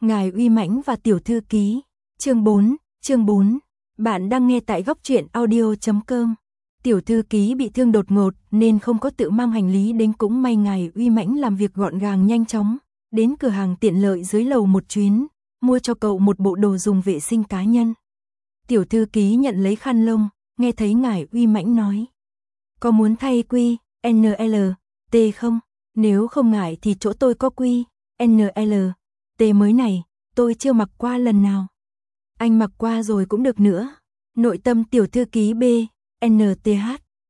Ngài uy mãnh và tiểu thư ký. Chương 4. Bạn đang nghe tại góc truyện audio.com. Tiểu thư ký bị thương đột ngột nên không có tự mang hành lý đến, cũng may ngài uy mãnh làm việc gọn gàng nhanh chóng, đến cửa hàng tiện lợi dưới lầu một chuyến, mua cho cậu một bộ đồ dùng vệ sinh cá nhân. Tiểu thư ký nhận lấy khăn lông, nghe thấy ngài uy mãnh nói: "Có muốn thay quy NL T không? Nếu không ngại thì chỗ tôi có quy NL T mới này, tôi chưa mặc qua lần nào." "Anh mặc qua rồi cũng được nữa." Nội tâm tiểu thư ký B NTH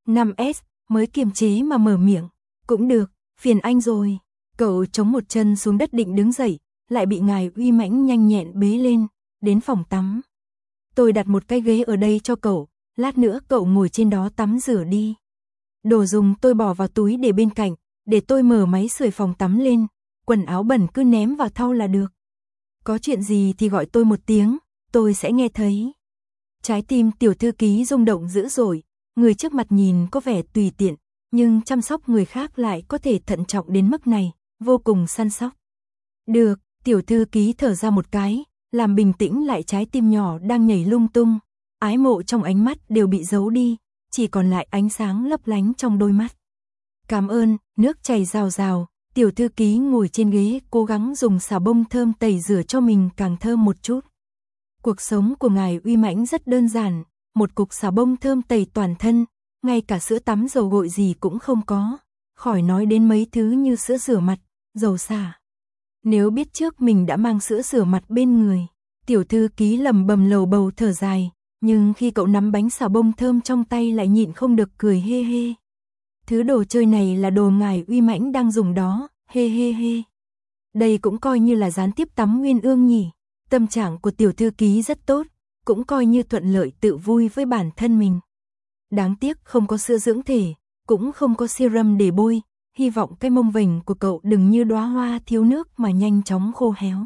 5S mới kiềm chế mà mở miệng: "Cũng được, phiền anh rồi." Cậu chống một chân xuống đất định đứng dậy, lại bị ngài uy mãnh nhanh nhẹn bế lên, đến phòng tắm. "Tôi đặt một cái ghế ở đây cho cậu, lát nữa cậu ngồi trên đó tắm rửa đi. Đồ dùng tôi bỏ vào túi để bên cạnh, để tôi mở máy sưởi phòng tắm lên, quần áo bẩn cứ ném vào thau là được. Có chuyện gì thì gọi tôi một tiếng, tôi sẽ nghe thấy." Trái tim tiểu thư ký rung động dữ dội, người trước mặt nhìn có vẻ tùy tiện, nhưng chăm sóc người khác lại có thể thận trọng đến mức này, vô cùng săn sóc. "Được." Tiểu thư ký thở ra một cái, làm bình tĩnh lại trái tim nhỏ đang nhảy lung tung, ái mộ trong ánh mắt đều bị giấu đi, chỉ còn lại ánh sáng lấp lánh trong đôi mắt. "Cảm ơn." Nước chảy rào rào, tiểu thư ký ngồi trên ghế cố gắng dùng xà bông thơm tẩy rửa cho mình càng thơm một chút. Cuộc sống của ngài uy mãnh rất đơn giản, một cục xà bông thơm tẩy toàn thân, ngay cả sữa tắm dầu gội gì cũng không có, khỏi nói đến mấy thứ như sữa rửa mặt, dầu xả. Nếu biết trước mình đã mang sữa rửa mặt bên người, tiểu thư ký lẩm bẩm lầu bầu thở dài, nhưng khi cậu nắm bánh xà bông thơm trong tay lại nhịn không được cười hê hê. Thứ đồ chơi này là đồ ngài uy mãnh đang dùng đó, hê hê hê. Đây cũng coi như là gián tiếp tắm nguyên ương nhỉ. Tâm trạng của tiểu thư ký rất tốt, cũng coi như thuận lợi tự vui với bản thân mình. Đáng tiếc không có sữa dưỡng thể, cũng không có serum để bôi, hy vọng cái mông vành của cậu đừng như đóa hoa thiếu nước mà nhanh chóng khô héo.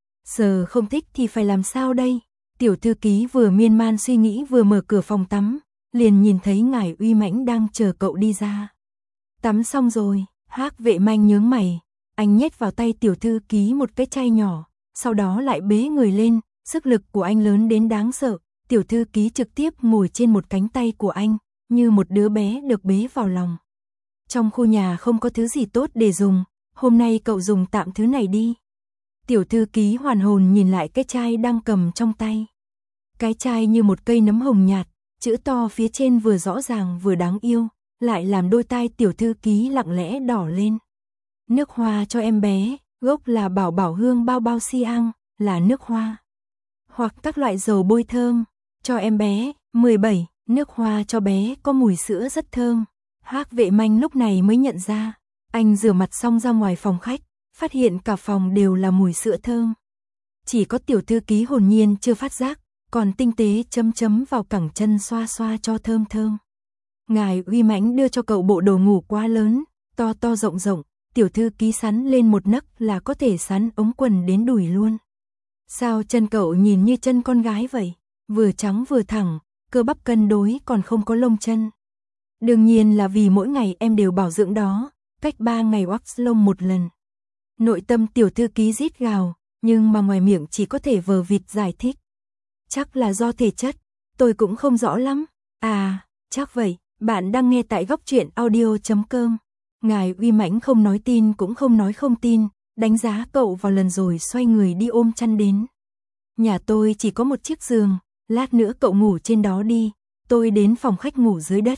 Giờ không thích thì phải làm sao đây? Tiểu thư ký vừa miên man suy nghĩ vừa mở cửa phòng tắm, liền nhìn thấy ngài uy mãnh đang chờ cậu đi ra. "Tắm xong rồi." Hắc Vệ Manh nhướng mày, anh nhét vào tay tiểu thư ký một cái chai nhỏ, sau đó lại bế người lên, sức lực của anh lớn đến đáng sợ, tiểu thư ký trực tiếp ngồi trên một cánh tay của anh, như một đứa bé được bế vào lòng. "Trong khu nhà không có thứ gì tốt để dùng, hôm nay cậu dùng tạm thứ này đi." Tiểu thư ký hoàn hồn nhìn lại cái chai đang cầm trong tay. Cái chai như một cây nấm hồng nhạt, chữ to phía trên vừa rõ ràng vừa đáng yêu, lại làm đôi tai tiểu thư ký lặng lẽ đỏ lên. "Nước hoa cho em bé, gốc là bảo bảo hương bao bao siang, là nước hoa. Hoặc các loại dầu bôi thơm, cho em bé, 17, nước hoa cho bé có mùi sữa rất thơm." Hắc Vệ Manh lúc này mới nhận ra, anh rửa mặt xong ra ngoài phòng khách, phát hiện cả phòng đều là mùi sữa thơm. Chỉ có tiểu thư ký hồn nhiên chưa phát giác, còn tinh tế chấm chấm vào cẳng chân xoa xoa cho thơm thơm. Ngài uy mãnh đưa cho cậu bộ đồ ngủ quá lớn, to to rộng rộng, tiểu thư ký sắn lên một nấc là có thể sắn ống quần đến đùi luôn. Sao chân cậu nhìn như chân con gái vậy, vừa trắng vừa thẳng, cơ bắp cân đối còn không có lông chân. Đương nhiên là vì mỗi ngày em đều bảo dưỡng đó, cách 3 ngày wax lông một lần. Nội tâm tiểu thư ký rít gào, nhưng mà ngoài miệng chỉ có thể vờ vịt giải thích. "Chắc là do thể chất, tôi cũng không rõ lắm." "À, chắc vậy." Bạn đang nghe tại góc truyện audio.com. Ngài uy mãnh không nói tin cũng không nói không tin, đánh giá cậu vào lần rồi xoay người đi ôm chăn đến. "Nhà tôi chỉ có một chiếc giường, lát nữa cậu ngủ trên đó đi, tôi đến phòng khách ngủ dưới đất."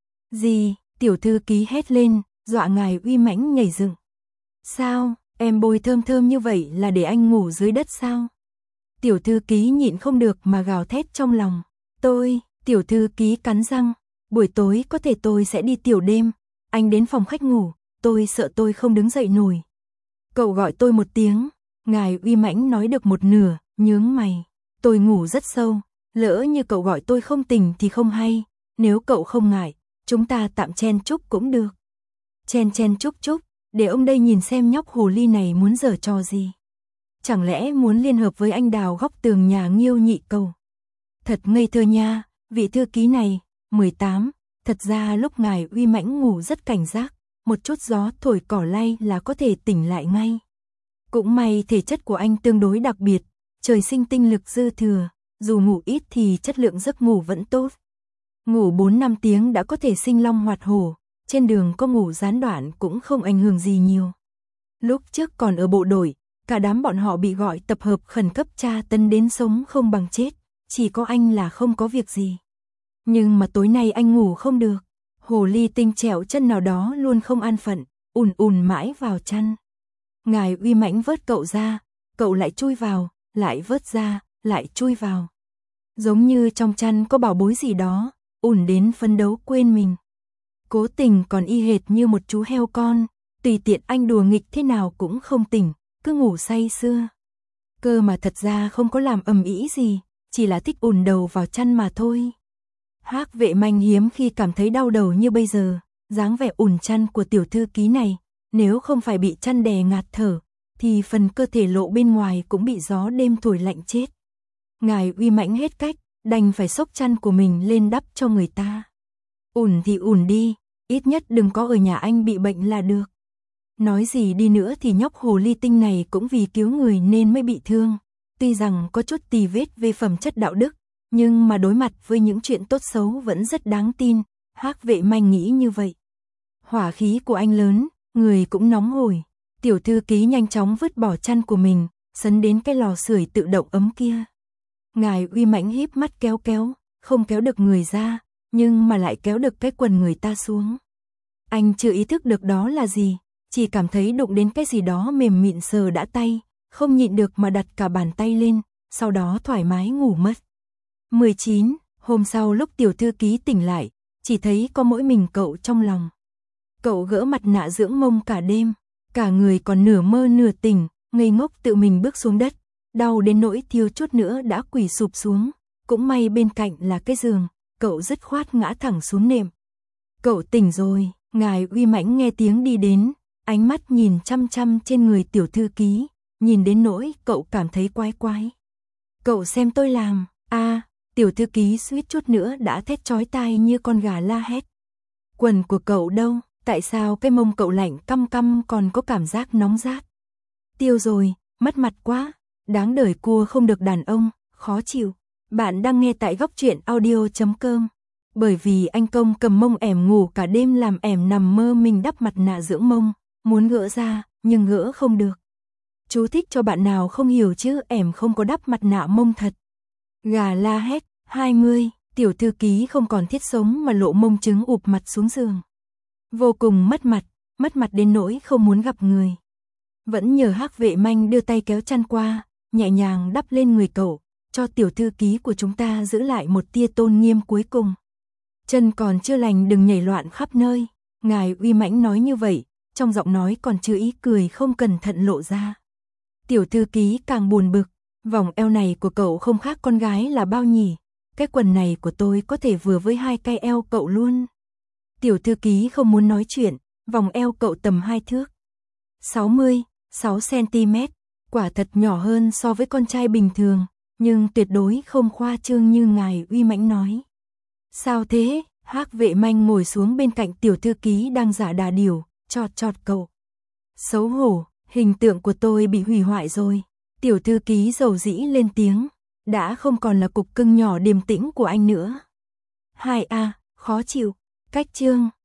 "Gì?" Tiểu thư ký hét lên, dọa ngài uy mãnh nhảy dựng. "Sao, em bôi thơm thơm như vậy là để anh ngủ dưới đất sao?" Tiểu thư ký nhịn không được mà gào thét trong lòng. Tiểu thư ký cắn răng, "Buổi tối có thể tôi sẽ đi tiểu đêm, anh đến phòng khách ngủ, tôi sợ tôi không đứng dậy nổi. Cậu gọi tôi một tiếng." Ngài uy mãnh nói được một nửa, nhướng mày. "Tôi ngủ rất sâu, lỡ như cậu gọi tôi không tỉnh thì không hay, nếu cậu không ngại, chúng ta tạm chen chúc cũng được." "Chen chen chúc chúc, để ông đây nhìn xem nhóc hồ ly này muốn giở trò gì. Chẳng lẽ muốn liên hợp với anh đào góc tường nhà Nghiêu Nhị Cầu?" Thật ngây thơ nha, vị thư ký này. 18. Thật ra lúc ngài uy mãnh ngủ rất cảnh giác, một chút gió thổi cỏ lay là có thể tỉnh lại ngay. Cũng may thể chất của anh tương đối đặc biệt, trời sinh tinh lực dư thừa, dù ngủ ít thì chất lượng giấc ngủ vẫn tốt. Ngủ 4-5 tiếng đã có thể sinh long hoạt hổ, trên đường có ngủ gián đoạn cũng không ảnh hưởng gì nhiều. Lúc trước còn ở bộ đội, cả đám bọn họ bị gọi tập hợp khẩn cấp tra tấn đến sống không bằng chết, chỉ có anh là không có việc gì. Nhưng mà tối nay anh ngủ không được, hồ ly tinh trẹo chân nào đó luôn không an phận, ùn mãi vào chăn. Ngài uy mãnh vớt cậu ra, cậu lại chui vào, lại vớt ra, lại chui vào. Giống như trong chăn có bảo bối gì đó, đến phấn đấu quên mình. Cố tình còn y hệt như một chú heo con, tùy tiện anh đùa nghịch thế nào cũng không tỉnh, cứ ngủ say sưa. Cơ mà thật ra không có làm ầm ĩ gì, chỉ là thích đầu vào chăn mà thôi. Hắc Vệ Manh hiếm khi cảm thấy đau đầu như bây giờ, dáng vẻ chăn của tiểu thư ký này, nếu không phải bị chăn đè ngạt thở, thì phần cơ thể lộ bên ngoài cũng bị gió đêm thổi lạnh chết. Ngài uy mãnh hết cách, đành phải xốc chăn của mình lên đắp cho người ta. Thì đi, ít nhất đừng có ở nhà anh bị bệnh là được. Nói gì đi nữa thì nhóc hồ ly tinh này cũng vì cứu người nên mới bị thương. Tuy rằng có chút tì vết về phẩm chất đạo đức, nhưng mà đối mặt với những chuyện tốt xấu vẫn rất đáng tin. Hắc Vệ Manh nghĩ như vậy. Hỏa khí của anh lớn, người cũng nóng hổi. Tiểu thư ký nhanh chóng vứt bỏ chăn của mình, sấn đến cái lò sưởi tự động ấm kia. Ngài uy mãnh híp mắt kéo, không kéo được người ra, nhưng mà lại kéo được cái quần người ta xuống. Anh chưa ý thức được đó là gì, chỉ cảm thấy đụng đến cái gì đó mềm mịn sờ đã tay, không nhịn được mà đặt cả bàn tay lên, sau đó thoải mái ngủ mất. 19. Hôm sau lúc tiểu thư ký tỉnh lại, chỉ thấy có mỗi mình cậu trong lòng. Cậu gỡ mặt nạ dưỡng mông cả đêm, cả người còn nửa mơ nửa tỉnh, ngây ngốc tự mình bước xuống đất, đau đến nỗi thiếu chút nữa đã quỳ sụp xuống, cũng may bên cạnh là cái giường, cậu dứt khoát ngã thẳng xuống nệm. Cậu tỉnh rồi, ngài uy mãnh nghe tiếng đi đến, ánh mắt nhìn chăm chăm trên người tiểu thư ký, nhìn đến nỗi cậu cảm thấy quái. Cậu xem tôi làm, tiểu thư ký suýt chút nữa đã thét chói tai như con gà la hét. Quần của cậu đâu, tại sao cái mông cậu lạnh căm còn có cảm giác nóng rát? Tiêu rồi, mất mặt quá, đáng đời cua không được đàn ông, khó chịu. Bạn đang nghe tại Góc Truyện Audio.com. Bởi vì anh Công cầm mông ẻm ngủ cả đêm làm ẻm nằm mơ mình đắp mặt nạ dưỡng mông, muốn gỡ ra, nhưng gỡ không được. Chú thích cho bạn nào không hiểu chứ ẻm không có đắp mặt nạ mông thật. Gà la hét, 20, tiểu thư ký không còn thiết sống mà lộ mông trứng ụp mặt xuống giường. Vô cùng mất mặt đến nỗi không muốn gặp người. Vẫn nhờ Hắc Vệ Manh đưa tay kéo chăn qua, nhẹ nhàng đắp lên người cậu, cho tiểu thư ký của chúng ta giữ lại một tia tôn nghiêm cuối cùng. Chân còn chưa lành đừng nhảy loạn khắp nơi, ngài uy mãnh nói như vậy, trong giọng nói còn chứa ý cười không cẩn thận lộ ra. Tiểu thư ký càng buồn bực, vòng eo này của cậu không khác con gái là bao nhỉ, cái quần này của tôi có thể vừa với hai cái eo cậu luôn. Tiểu thư ký không muốn nói chuyện, vòng eo cậu tầm 2 thước. 66cm, quả thật nhỏ hơn so với con trai bình thường, nhưng tuyệt đối không khoa trương như ngài uy mãnh nói. Sao thế? Hắc Vệ Manh ngồi xuống bên cạnh tiểu thư ký đang giả đà điểu, chọt cậu. Xấu hổ, hình tượng của tôi bị hủy hoại rồi. Tiểu thư ký dầu dĩ lên tiếng, đã không còn là cục cưng nhỏ điềm tĩnh của anh nữa. 2A, khó chịu, cách chương.